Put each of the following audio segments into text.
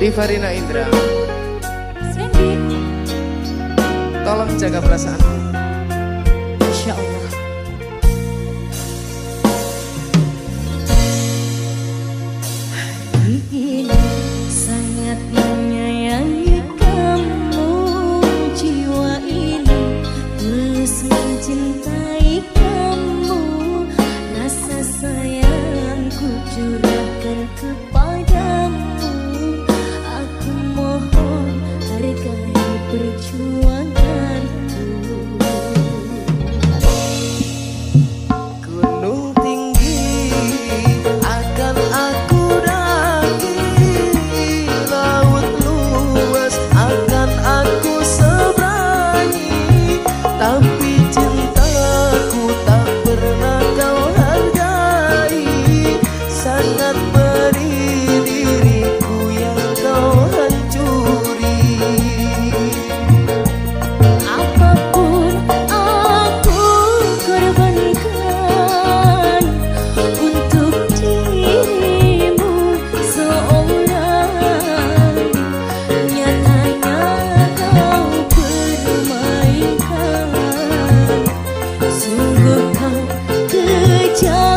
Divarina Indra, Sandy, tolong jaga perasaanku. Insya Allah. Hari ini sangat menyayangi kamu, jiwa ini tulus mencintai kamu, rasa sayangku curahkan kepadamu. Aku mohon hargai perjuanganku. Gunung tinggi akan aku daki, laut luas akan aku seberangi, tapi cintaku tak pernah kau hargai. Sangat pedih diriku yang kau hancuri. Apapun aku korbankan untuk dirimu seorang, nyatanya kau permainkan, sungguh kau kejam.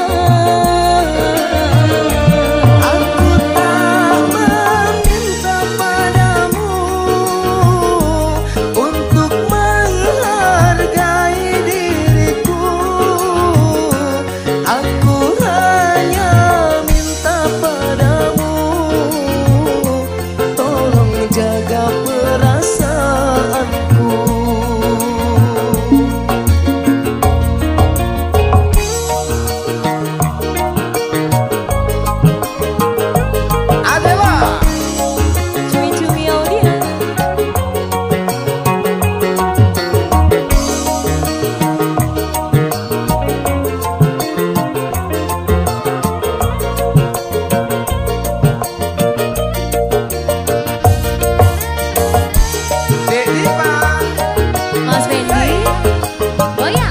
Aku tak meminta padamu untuk menghargai diriku. Aku hanya minta padamu, tolong jaga perasaanku. Adalah Cumi-cumi audio. Dek Diva. Mas Fendi, goyang.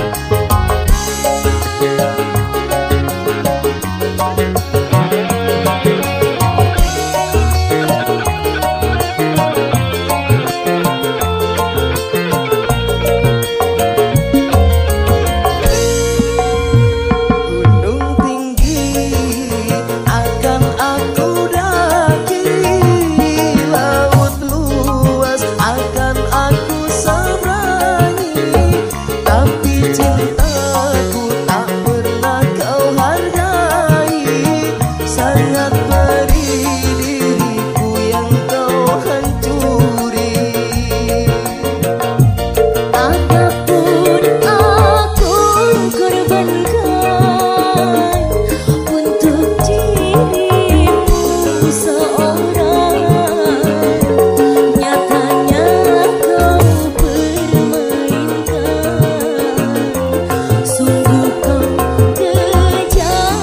Gunung tinggi akan aku daki, laut luas akan aku seberangi, tapi cintaku tak pernah kau hargai. Sangat pedih diriku yang kau hancuri. Apapun aku korbankan untuk dirimu seorang, nyatanya kau permainkan, sungguh kau kejam.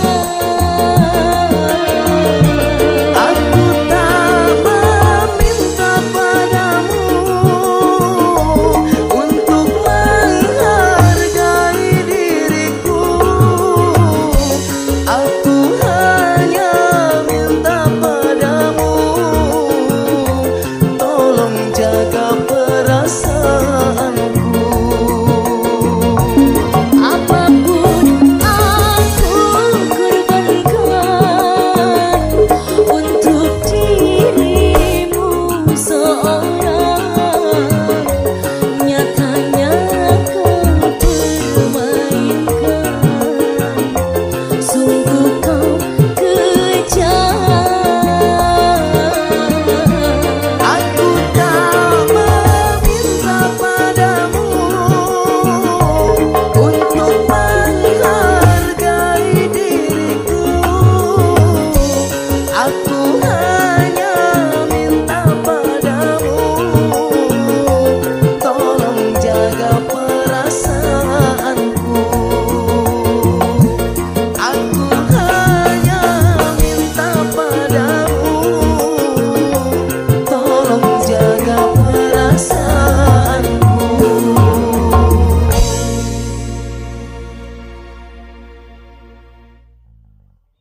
Aku tak meminta padamu untuk menghargai diriku. Aku hanya minta padamu, tolong jaga perasaanku. Apapun aku korbankan untuk dirimu seorang, nyatanya kau permainkan, sungguh kau kejam. Aku tak meminta padamu untuk menghargai diriku. Aku hanya minta padamu, tolong jaga perasaanku. Aku hanya minta padamu, tolong jaga perasaanku.